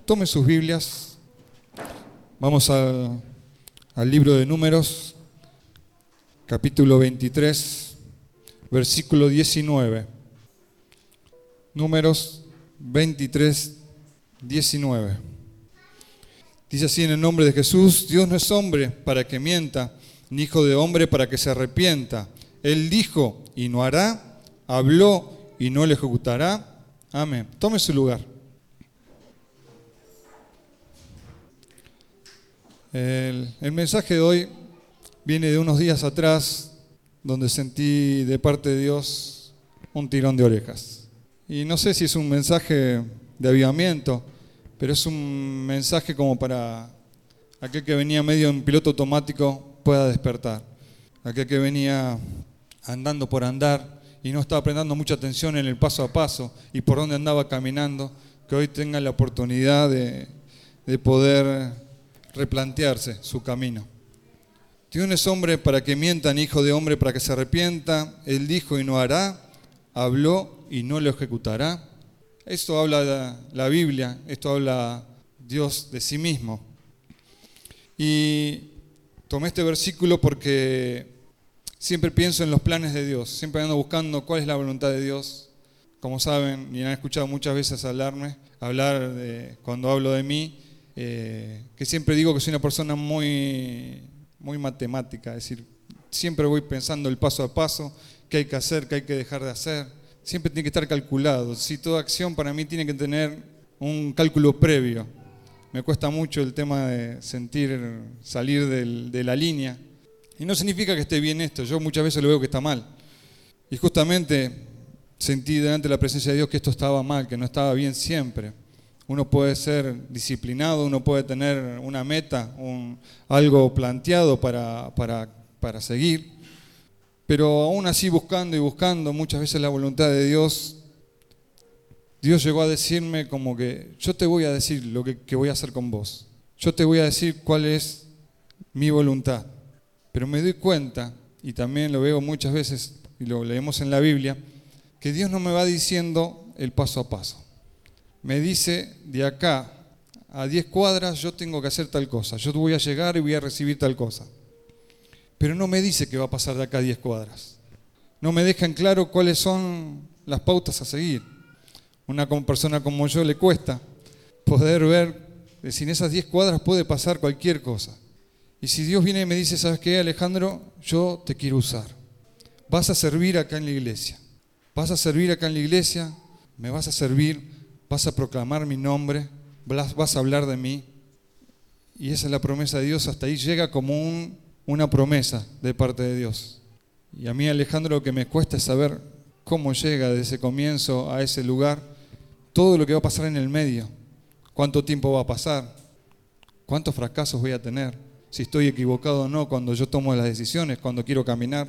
Tome sus Biblias, vamos al libro de Números, capítulo 23, versículo 19. Números 23, 19. Dice así: en el nombre de Jesús, Dios no es hombre para que mienta, ni hijo de hombre para que se arrepienta. Él dijo y no hará, habló y no lo ejecutará. Amén. Tome su lugar. El mensaje de hoy viene de unos días atrás, donde sentí de parte de Dios un tirón de orejas. Y no sé si es un mensaje de avivamiento, pero es un mensaje como para aquel que venía medio en piloto automático pueda despertar. Aquel que venía andando por andar y no estaba prestando mucha atención en el paso a paso y por dónde andaba caminando, que hoy tenga la oportunidad de poder replantearse su camino. Dios no es hombre para que mienta, ni hijo de hombre para que se arrepienta. Él dijo y no hará, habló y no lo ejecutará. Esto habla la Biblia, esto habla Dios de sí mismo. Y tomé este versículo porque siempre pienso en los planes de Dios, siempre ando buscando cuál es la voluntad de Dios. Como saben, y han escuchado muchas veces hablar cuando hablo de mí, que siempre digo que soy una persona muy matemática, es decir, siempre voy pensando el paso a paso, qué hay que hacer, qué hay que dejar de hacer, siempre tiene que estar calculado. Si toda acción para mí tiene que tener un cálculo previo. Me cuesta mucho el tema de salir de la línea, y no significa que esté bien esto, yo muchas veces lo veo que está mal, y justamente sentí delante de la presencia de Dios que esto estaba mal, que no estaba bien siempre. Uno puede ser disciplinado, uno puede tener una meta, algo planteado para seguir, pero aún así buscando y buscando muchas veces la voluntad de Dios, Dios llegó a decirme como que yo te voy a decir lo que voy a hacer con vos, yo te voy a decir cuál es mi voluntad, pero me doy cuenta, y también lo veo muchas veces y lo leemos en la Biblia, que Dios no me va diciendo el paso a paso. Me dice, de acá a 10 cuadras yo tengo que hacer tal cosa, yo voy a llegar y voy a recibir tal cosa. Pero no me dice que va a pasar de acá a 10 cuadras. No me deja en claro cuáles son las pautas a seguir. Una persona como yo le cuesta poder ver si en esas 10 cuadras puede pasar cualquier cosa. Y si Dios viene y me dice, ¿sabes qué, Alejandro? Yo te quiero usar. Vas a servir acá en la iglesia. Vas a servir acá en la iglesia, me vas a servir. Vas a proclamar mi nombre, vas a hablar de mí. Y esa es la promesa de Dios, hasta ahí llega como una promesa de parte de Dios. Y a mí, Alejandro, lo que me cuesta es saber cómo llega desde ese comienzo a ese lugar, todo lo que va a pasar en el medio, cuánto tiempo va a pasar, cuántos fracasos voy a tener, si estoy equivocado o no cuando yo tomo las decisiones, cuando quiero caminar.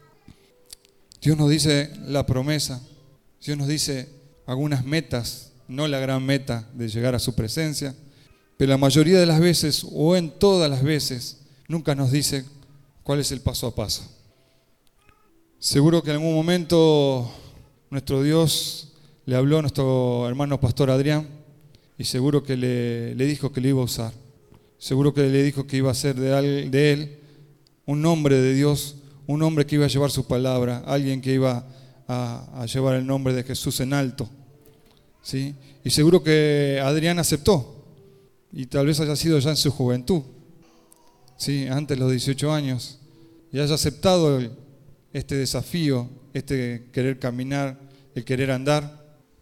Dios nos dice la promesa, Dios nos dice algunas metas, no la gran meta de llegar a su presencia, pero la mayoría de las veces, o en todas las veces, nunca nos dice cuál es el paso a paso. Seguro que en algún momento nuestro Dios le habló a nuestro hermano pastor Adrián, y seguro que le dijo que le iba a usar. Seguro que le dijo que iba a hacer de él un hombre de Dios, un hombre que iba a llevar su palabra, alguien que iba a llevar el nombre de Jesús en alto. ¿Sí? Y seguro que Adrián aceptó, y tal vez haya sido ya en su juventud, ¿sí? Antes de los 18 años, y haya aceptado este desafío, este querer caminar, el querer andar.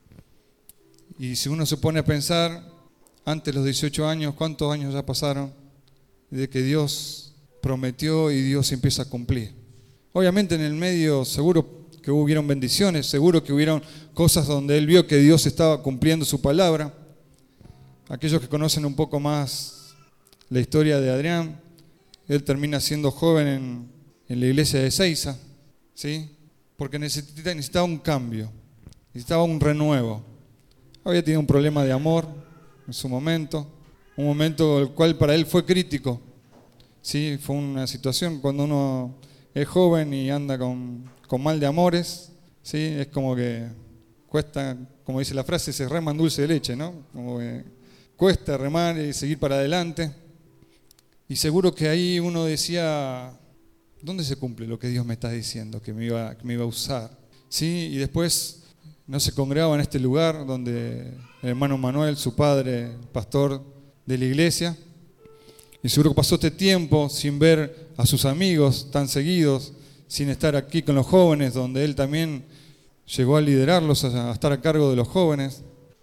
Y si uno se pone a pensar, antes de los 18 años, ¿cuántos años ya pasaron de que Dios prometió y Dios empieza a cumplir? Obviamente en el medio seguro que hubieron bendiciones, seguro que hubieron cosas donde él vio que Dios estaba cumpliendo su palabra. Aquellos que conocen un poco más la historia de Adrián, él termina siendo joven en la iglesia de Ezeiza, ¿sí? Porque necesitaba un cambio, necesitaba un renuevo. Había tenido un problema de amor en su momento, un momento el cual para él fue crítico, ¿sí? Fue una situación cuando uno es joven y anda con mal de amores, ¿sí? Es como que cuesta, como dice la frase, se reman dulce de leche, ¿no? Como que cuesta remar y seguir para adelante. Y seguro que ahí uno decía, ¿dónde se cumple lo que Dios me está diciendo que me iba a usar? ¿Sí? Y después no se congregaba en este lugar donde el hermano Manuel, su padre, pastor de la iglesia. Y seguro que pasó este tiempo sin ver a sus amigos tan seguidos, sin estar aquí con los jóvenes, donde él también llegó a liderarlos, a estar a cargo de los jóvenes.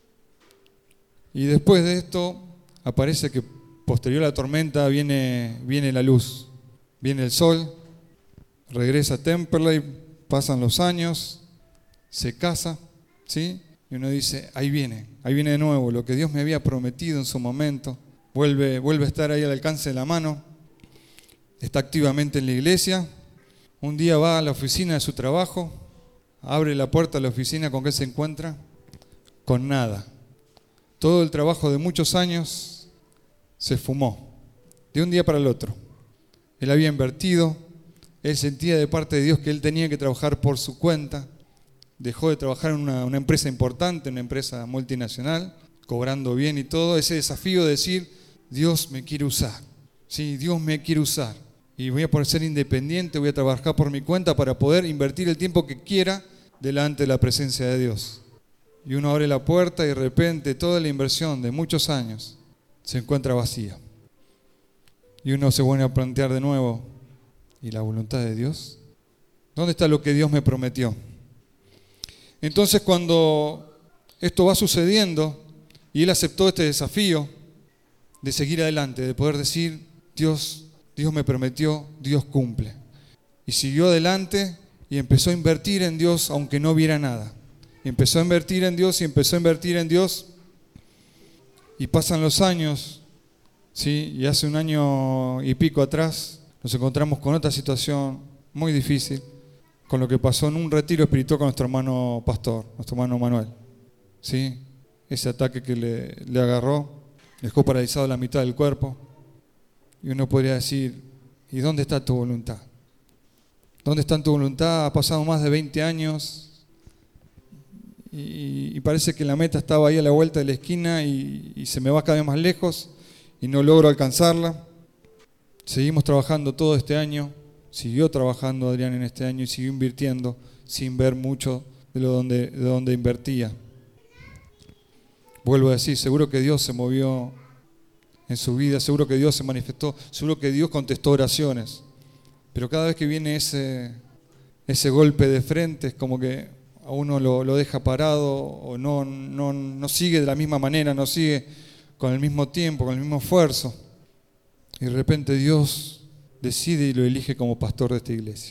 Y después de esto aparece que posterior a la tormenta viene la luz, viene el sol, regresa a Temperley, pasan los años, se casa, ¿sí? Y uno dice, ahí viene de nuevo lo que Dios me había prometido en su momento, vuelve a estar ahí al alcance de la mano, está activamente en la iglesia, un día va a la oficina de su trabajo, abre la puerta de la oficina, ¿con qué se encuentra? Con nada. Todo el trabajo de muchos años se fumó, de un día para el otro. Él había invertido, él sentía de parte de Dios que él tenía que trabajar por su cuenta, dejó de trabajar en una empresa importante, una empresa multinacional, cobrando bien y todo, ese desafío de decir, Dios me quiere usar, sí, Dios me quiere usar, y voy a poder ser independiente, voy a trabajar por mi cuenta para poder invertir el tiempo que quiera delante de la presencia de Dios. Y uno abre la puerta y de repente toda la inversión de muchos años se encuentra vacía. Y uno se vuelve a plantear de nuevo, ¿y la voluntad de Dios? ¿Dónde está lo que Dios me prometió? Entonces cuando esto va sucediendo y él aceptó este desafío de seguir adelante, de poder decir, Dios me prometió, Dios cumple. Y siguió adelante y empezó a invertir en Dios aunque no viera nada. Empezó a invertir en Dios y empezó a invertir en Dios. Y pasan los años, ¿sí? Y hace 1 año y pico atrás nos encontramos con otra situación muy difícil, con lo que pasó en un retiro espiritual con nuestro hermano pastor, nuestro hermano Manuel. ¿Sí? Ese ataque que le agarró, le dejó paralizado la mitad del cuerpo. Y uno podría decir, ¿y dónde está tu voluntad? ¿Dónde está tu voluntad? Ha pasado más de 20 años y parece que la meta estaba ahí a la vuelta de la esquina y se me va cada vez más lejos y no logro alcanzarla. Seguimos trabajando todo este año, siguió trabajando Adrián en este año y siguió invirtiendo sin ver mucho de donde invertía. Vuelvo a decir, seguro que Dios se movió en su vida, seguro que Dios se manifestó, seguro que Dios contestó oraciones. Pero cada vez que viene ese golpe de frente es como que a uno lo deja parado o no sigue de la misma manera, no sigue con el mismo tiempo, con el mismo esfuerzo. Y de repente Dios decide y lo elige como pastor de esta iglesia.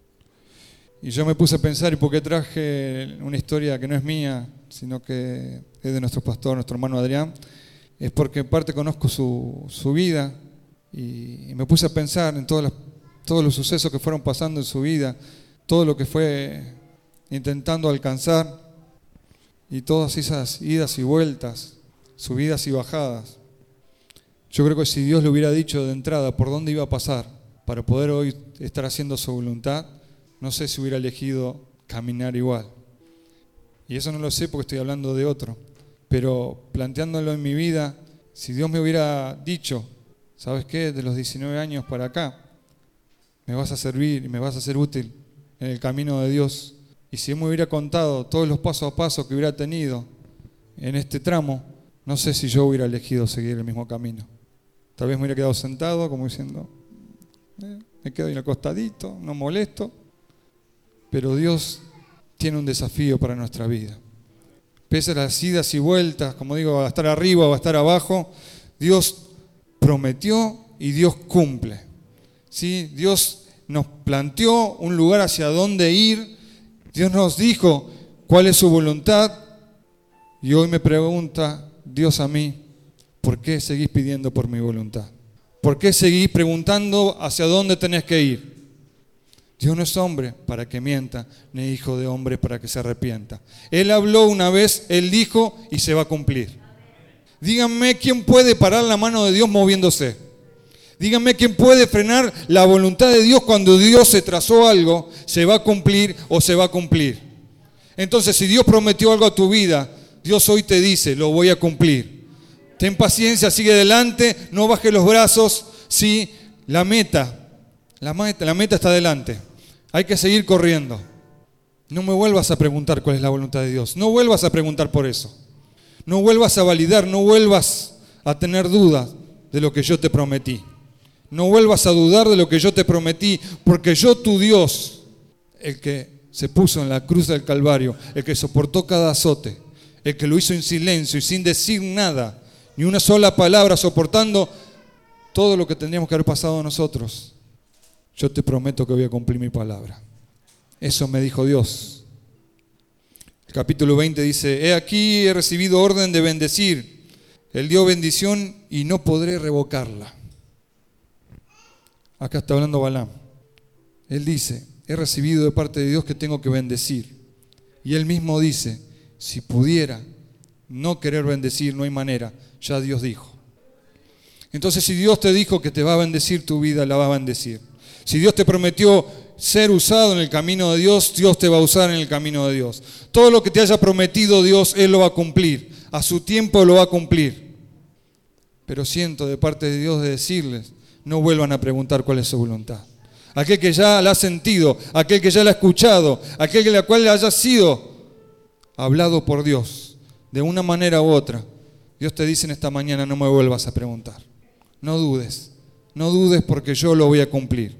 Y yo me puse a pensar, ¿y por qué traje una historia que no es mía, sino que es de nuestro pastor, nuestro hermano Adrián? Es porque en parte conozco su vida y me puse a pensar en todos los sucesos que fueron pasando en su vida, todo lo que fue intentando alcanzar y todas esas idas y vueltas, subidas y bajadas. Yo creo que si Dios le hubiera dicho de entrada por dónde iba a pasar para poder hoy estar haciendo su voluntad, no sé si hubiera elegido caminar igual. Y eso no lo sé porque estoy hablando de otro. Pero planteándolo en mi vida, si Dios me hubiera dicho, ¿sabes qué? De los 19 años para acá, me vas a servir y me vas a ser útil en el camino de Dios. Y si Él me hubiera contado todos los pasos a paso que hubiera tenido en este tramo, no sé si yo hubiera elegido seguir el mismo camino. Tal vez me hubiera quedado sentado como diciendo, me quedo ahí acostadito, no molesto. Pero Dios tiene un desafío para nuestra vida. Pese a las idas y vueltas, como digo, va a estar arriba o a estar abajo, Dios prometió y Dios cumple. ¿Sí? Dios nos planteó un lugar hacia dónde ir. Dios nos dijo cuál es su voluntad. Y hoy me pregunta Dios a mí, ¿por qué seguís pidiendo por mi voluntad? ¿Por qué seguís preguntando hacia dónde tenés que ir? Dios no es hombre para que mienta, ni hijo de hombre para que se arrepienta. Él habló una vez, Él dijo y se va a cumplir. Díganme quién puede parar la mano de Dios moviéndose. Díganme quién puede frenar la voluntad de Dios cuando Dios se trazó algo, se va a cumplir o se va a cumplir. Entonces, si Dios prometió algo a tu vida, Dios hoy te dice, lo voy a cumplir. Ten paciencia, sigue adelante, no bajes los brazos. Sí, la meta está adelante. Hay que seguir corriendo. No me vuelvas a preguntar cuál es la voluntad de Dios. No vuelvas a preguntar por eso. No vuelvas a validar, no vuelvas a tener dudas de lo que yo te prometí. No vuelvas a dudar de lo que yo te prometí, porque yo, tu Dios, el que se puso en la cruz del Calvario, el que soportó cada azote, el que lo hizo en silencio y sin decir nada, ni una sola palabra, soportando todo lo que tendríamos que haber pasado nosotros. Yo te prometo que voy a cumplir mi palabra. Eso me dijo Dios. El capítulo 20 dice: he aquí, he recibido orden de bendecir. Él dio bendición y no podré revocarla. Acá está hablando Balaam. Él dice: he recibido de parte de Dios que tengo que bendecir. Y él mismo dice: si pudiera no querer bendecir, no hay manera. Ya Dios dijo. Entonces, si Dios te dijo que te va a bendecir tu vida, la va a bendecir. Si Dios te prometió ser usado en el camino de Dios, Dios te va a usar en el camino de Dios. Todo lo que te haya prometido Dios, Él lo va a cumplir. A su tiempo lo va a cumplir. Pero siento de parte de Dios de decirles: no vuelvan a preguntar cuál es su voluntad. Aquel que ya la ha sentido, aquel que ya la ha escuchado, aquel que la cual haya sido hablado por Dios de una manera u otra, Dios te dice en esta mañana: no me vuelvas a preguntar. No dudes porque yo lo voy a cumplir.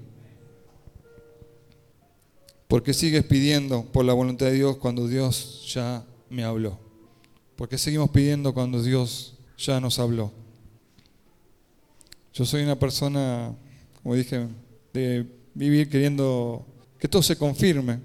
Porque sigues pidiendo por la voluntad de Dios cuando Dios ya me habló. Porque seguimos pidiendo cuando Dios ya nos habló. Yo soy una persona, como dije, de vivir queriendo que todo se confirme.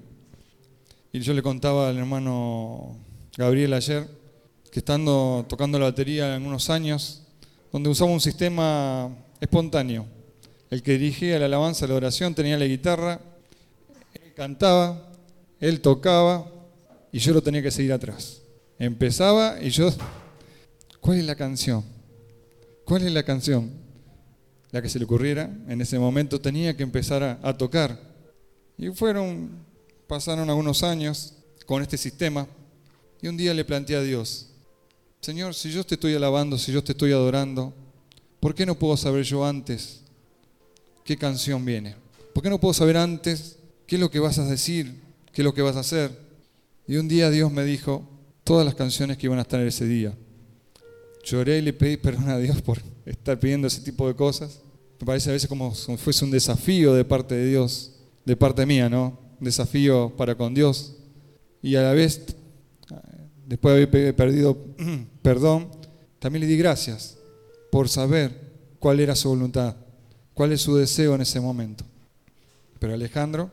Y yo le contaba al hermano Gabriel ayer que estando tocando la batería en unos años, donde usaba un sistema espontáneo. El que dirigía la alabanza, la oración, tenía la guitarra, él cantaba, él tocaba y yo lo tenía que seguir atrás. Empezaba y yo, ¿cuál es la canción? ¿Cuál es la canción? La que se le ocurriera, en ese momento tenía que empezar a tocar. Y pasaron algunos años con este sistema y un día le planteé a Dios: Señor, si yo te estoy alabando, si yo te estoy adorando, ¿por qué no puedo saber yo antes qué canción viene? ¿Por qué no puedo saber antes qué es lo que vas a decir, qué es lo que vas a hacer? Y un día Dios me dijo todas las canciones que iban a estar ese día. Lloré y le pedí perdón a Dios por estar pidiendo ese tipo de cosas. Me parece a veces como si fuese un desafío de parte de Dios, de parte mía, ¿no? Un desafío para con Dios. Y a la vez, después de haber pedido perdón, también le di gracias por saber cuál era su voluntad, cuál es su deseo en ese momento. Pero Alejandro,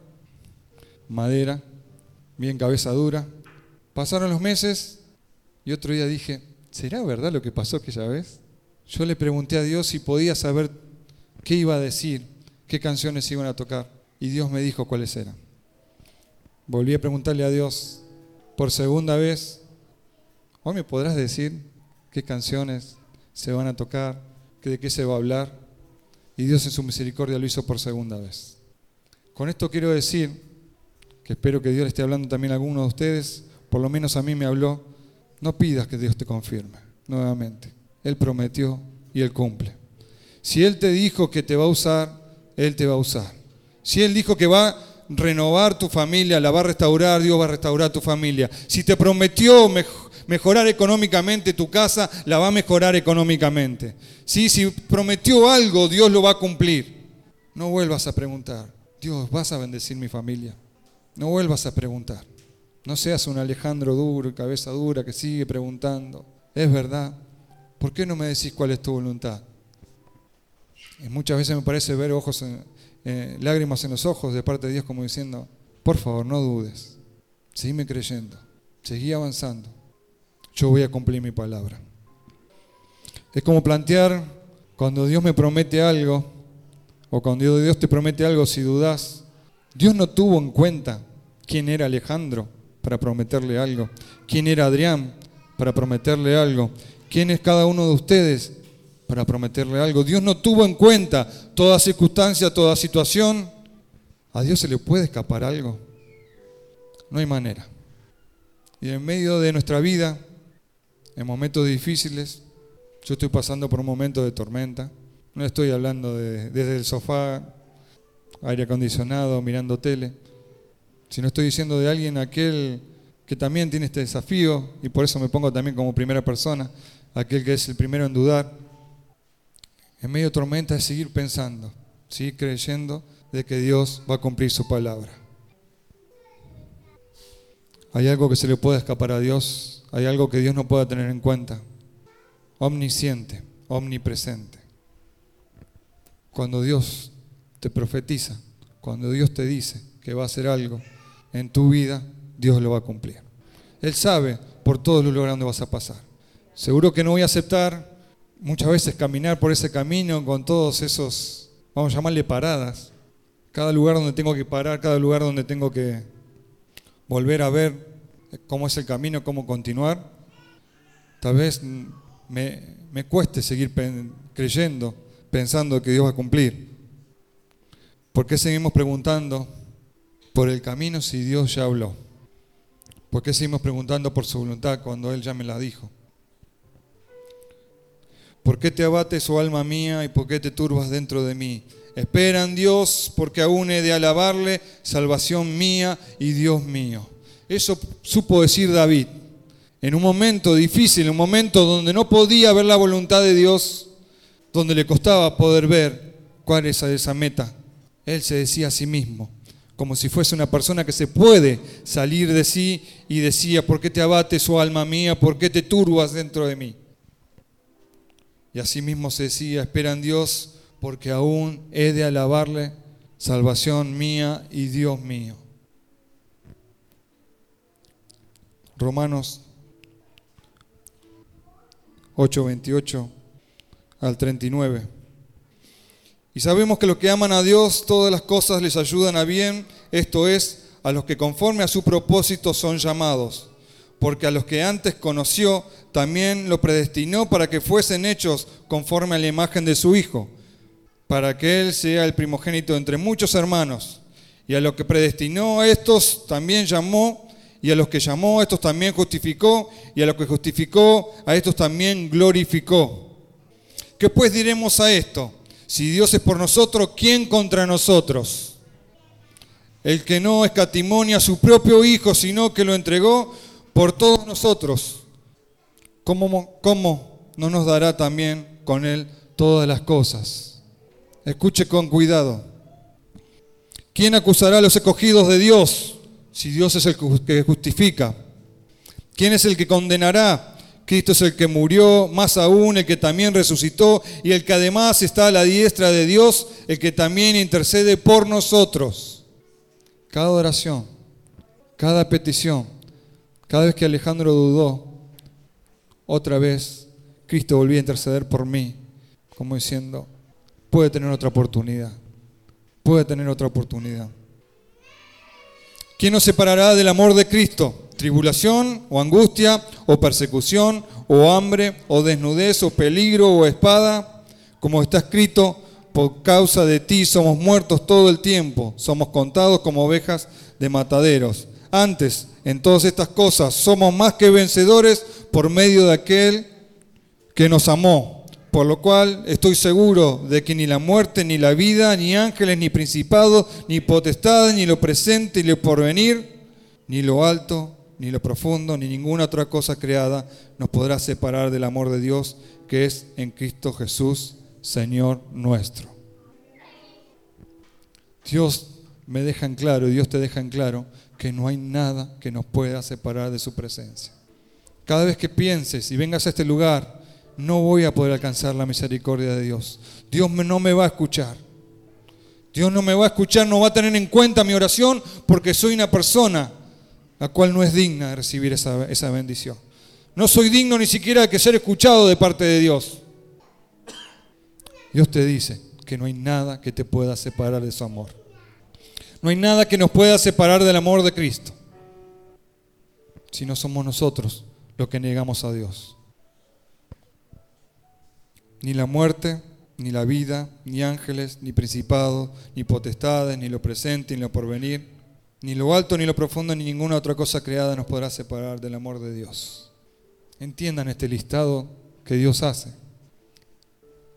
madera, bien cabeza dura. Pasaron los meses y otro día dije: ¿será verdad lo que pasó aquella vez? Yo le pregunté a Dios si podía saber qué iba a decir, qué canciones iban a tocar, y Dios me dijo cuáles eran. Volví a preguntarle a Dios por segunda vez: ¿hoy me podrás decir qué canciones se van a tocar, de qué se va a hablar? Y Dios en su misericordia lo hizo por segunda vez. Con esto quiero decir que espero que Dios le esté hablando también a alguno de ustedes, por lo menos a mí me habló: no pidas que Dios te confirme nuevamente. Él prometió y Él cumple. Si Él te dijo que te va a usar, Él te va a usar. Si Él dijo que va a renovar tu familia, la va a restaurar, Dios va a restaurar tu familia. Si te prometió mejorar económicamente tu casa, la va a mejorar económicamente. Si prometió algo, Dios lo va a cumplir. No vuelvas a preguntar: Dios, ¿vas a bendecir mi familia? No vuelvas a preguntar. No seas un Alejandro duro, cabeza dura, que sigue preguntando. Es verdad. ¿Por qué no me decís cuál es tu voluntad? Y muchas veces me parece ver lágrimas en los ojos de parte de Dios, como diciendo: por favor, no dudes. Seguime creyendo. Seguí avanzando. Yo voy a cumplir mi palabra. Es como plantear cuando Dios me promete algo, o cuando Dios te promete algo, si dudás. Dios no tuvo en cuenta quién era Alejandro para prometerle algo, quién era Adrián para prometerle algo, quién es cada uno de ustedes para prometerle algo. Dios no tuvo en cuenta toda circunstancia, toda situación. ¿A Dios se le puede escapar algo? No hay manera. Y en medio de nuestra vida, en momentos difíciles, Yo estoy pasando por un momento de tormenta. No estoy hablando desde el sofá, aire acondicionado, mirando tele, sino estoy diciendo de alguien, aquel que también tiene este desafío, y por eso me pongo también como primera persona, aquel que es el primero en dudar. En medio de tormenta es seguir pensando, seguir creyendo de que Dios va a cumplir su palabra. ¿Hay algo que se le pueda escapar a Dios? ¿Hay algo que Dios no pueda tener en cuenta? Omnisciente, omnipresente. Cuando Dios te profetiza, cuando Dios te dice que va a hacer algo en tu vida, Dios lo va a cumplir. Él sabe por todos los lugares donde vas a pasar. Seguro que no voy a aceptar muchas veces caminar por ese camino con todos esos, vamos a llamarle paradas. Cada lugar donde tengo que parar, cada lugar donde tengo que volver a ver cómo es el camino, cómo continuar. Tal vez me cueste seguir creyendo, pensando que Dios va a cumplir. ¿Por qué seguimos preguntando por el camino si Dios ya habló? ¿Por qué seguimos preguntando por su voluntad cuando Él ya me la dijo? ¿Por qué te abates, oh alma mía, y por qué te turbas dentro de mí? Espera en Dios, porque aún he de alabarle, salvación mía y Dios mío. Eso supo decir David. En un momento difícil, en un momento donde no podía ver la voluntad de Dios, donde le costaba poder ver cuál es esa meta, él se decía a sí mismo, como si fuese una persona que se puede salir de sí, y decía: ¿por qué te abates, oh alma mía? ¿Por qué te turbas dentro de mí? Y así mismo se decía: espera en Dios, porque aún he de alabarle, salvación mía y Dios mío. Romanos 8:28 al 39. Y sabemos que los que aman a Dios, todas las cosas les ayudan a bien, esto es, a los que conforme a su propósito son llamados. Porque a los que antes conoció, también lo predestinó para que fuesen hechos conforme a la imagen de su Hijo, para que Él sea el primogénito entre muchos hermanos. Y a los que predestinó a estos también llamó, y a los que llamó a estos también justificó, y a los que justificó a estos también glorificó. ¿Qué pues diremos a esto? Si Dios es por nosotros, ¿quién contra nosotros? El que no escatimó ni a su propio Hijo, sino que lo entregó por todos nosotros, ¿cómo no nos dará también con Él todas las cosas? Escuche con cuidado. ¿Quién acusará a los escogidos de Dios si Dios es el que justifica? ¿Quién es el que condenará? Cristo es el que murió, más aún el que también resucitó y el que además está a la diestra de Dios, el que también intercede por nosotros. Cada oración, cada petición, cada vez que Alejandro dudó, otra vez Cristo volvía a interceder por mí, como diciendo: puede tener otra oportunidad, puede tener otra oportunidad. ¿Quién nos separará del amor de Cristo? ¿Tribulación o angustia o persecución o hambre o desnudez o peligro o espada? Como está escrito: por causa de ti somos muertos todo el tiempo, somos contados como ovejas de mataderos. Antes, en todas estas cosas, somos más que vencedores por medio de aquel que nos amó. Por lo cual estoy seguro de que ni la muerte, ni la vida, ni ángeles, ni principados, ni potestades, ni lo presente, ni lo porvenir, ni lo alto, ni lo profundo, ni ninguna otra cosa creada nos podrá separar del amor de Dios que es en Cristo Jesús, Señor nuestro. Dios me deja en claro, y Dios te deja en claro, que no hay nada que nos pueda separar de su presencia. Cada vez que pienses y vengas a este lugar, no voy a poder alcanzar la misericordia de Dios. Dios no me va a escuchar. Dios no me va a escuchar, no va a tener en cuenta mi oración, porque soy una persona la cual no es digna de recibir esa bendición. No soy digno ni siquiera de que ser escuchado de parte de Dios. Dios te dice que no hay nada que te pueda separar de su amor. No hay nada que nos pueda separar del amor de Cristo, si no somos nosotros los que negamos a Dios. Ni la muerte, ni la vida, ni ángeles, ni principados, ni potestades, ni lo presente, ni lo porvenir, ni lo alto, ni lo profundo, ni ninguna otra cosa creada nos podrá separar del amor de Dios. Entiendan este listado que Dios hace.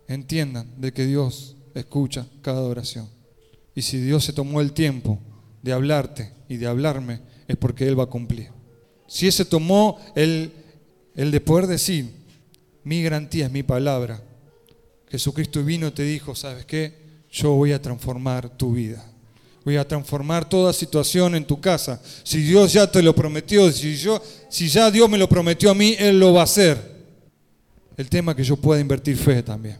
entiendan de que Dios escucha cada oración. Y si Dios se tomó el tiempo de hablarte y de hablarme, es porque Él va a cumplir. Si Él se tomó el de poder decir, mi garantía es mi palabra. Jesucristo vino y te dijo, ¿sabes qué? Yo voy a transformar tu vida. Voy a transformar toda situación en tu casa. Si Dios ya te lo prometió, si ya Dios me lo prometió a mí, Él lo va a hacer. El tema es que yo pueda invertir fe también.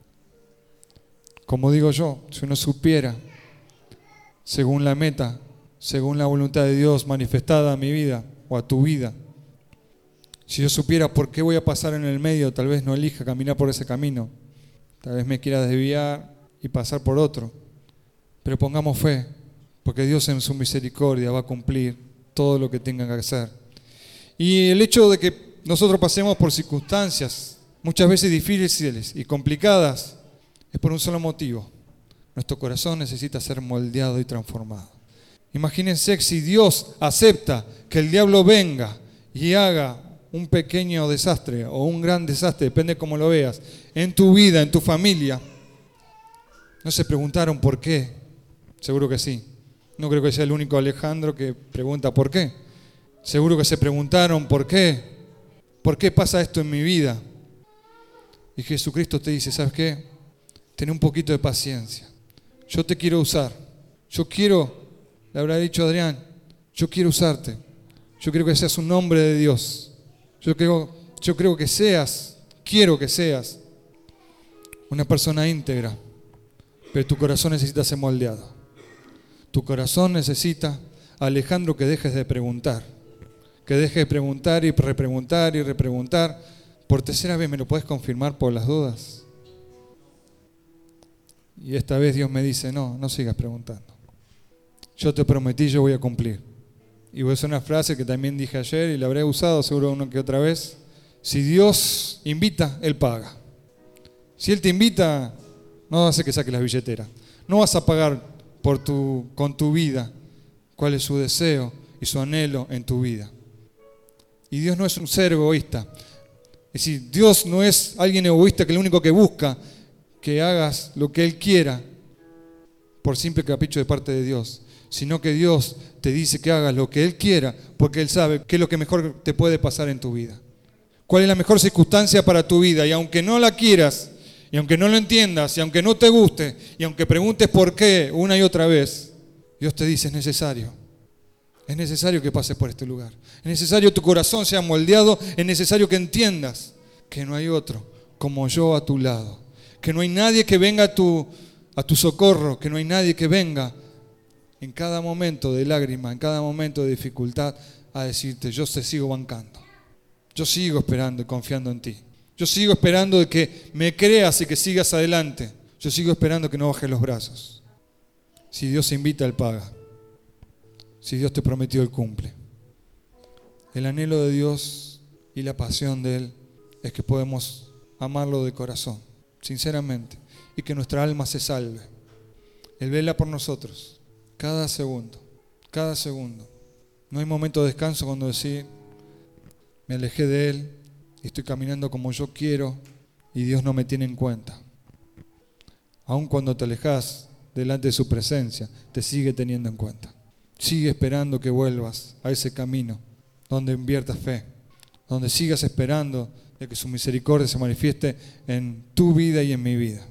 Como digo yo, si uno supiera, según la meta, según la voluntad de Dios manifestada a mi vida o a tu vida, si yo supiera por qué voy a pasar en el medio, tal vez no elija caminar por ese camino, tal vez me quiera desviar y pasar por otro, pero pongamos fe, porque Dios en su misericordia va a cumplir todo lo que tenga que hacer. Y el hecho de que nosotros pasemos por circunstancias muchas veces difíciles y complicadas es por un solo motivo: nuestro corazón necesita ser moldeado y transformado. Imagínense si Dios acepta que el diablo venga y haga un pequeño desastre o un gran desastre, depende de cómo lo veas, en tu vida, en tu familia. ¿No se preguntaron por qué? Seguro que sí. No creo que sea el único Alejandro que pregunta por qué. Seguro que se preguntaron por qué. ¿Por qué pasa esto en mi vida? Y Jesucristo te dice, ¿sabes qué? Ten un poquito de paciencia. Yo te quiero usar. Yo quiero, le habrá dicho Adrián, yo quiero usarte. Yo quiero que seas un hombre de Dios. Yo quiero que seas una persona íntegra. Pero tu corazón necesita ser moldeado. Tu corazón necesita, Alejandro, que dejes de preguntar. Que dejes de preguntar y repreguntar y repreguntar. Por tercera vez, ¿me lo puedes confirmar por las dudas? Y esta vez Dios me dice, no sigas preguntando. Yo te prometí, yo voy a cumplir. Y voy a usar una frase que también dije ayer y la habré usado seguro una que otra vez. Si Dios invita, Él paga. Si Él te invita, no hace que saques las billeteras. No vas a pagar con tu vida cuál es su deseo y su anhelo en tu vida. Y Dios no es un ser egoísta. Es decir, Dios no es alguien egoísta que lo único que busca que hagas lo que Él quiera por simple capricho de parte de Dios, sino que Dios te dice que hagas lo que Él quiera porque Él sabe qué es lo que mejor te puede pasar en tu vida. ¿Cuál es la mejor circunstancia para tu vida? Y aunque no la quieras, y aunque no lo entiendas, y aunque no te guste, y aunque preguntes por qué una y otra vez, Dios te dice, es necesario. Es necesario que pases por este lugar. Es necesario que tu corazón sea moldeado. Es necesario que entiendas que no hay otro como yo a tu lado. Que no hay nadie que venga a tu socorro. Que no hay nadie que venga en cada momento de lágrima, en cada momento de dificultad, a decirte, yo te sigo bancando. Yo sigo esperando y confiando en ti. Yo sigo esperando de que me creas y que sigas adelante. Yo sigo esperando que no bajes los brazos. Si Dios invita, Él paga. Si Dios te prometió, Él cumple. El anhelo de Dios y la pasión de Él es que podemos amarlo de corazón, sinceramente, y que nuestra alma se salve. Él vela por nosotros cada segundo, cada segundo. No hay momento de descanso cuando decir, me alejé de Él y estoy caminando como yo quiero y Dios no me tiene en cuenta. Aun cuando te alejas delante de su presencia, te sigue teniendo en cuenta. Sigue esperando que vuelvas a ese camino donde inviertas fe, donde sigas esperando de que su misericordia se manifieste en tu vida y en mi vida.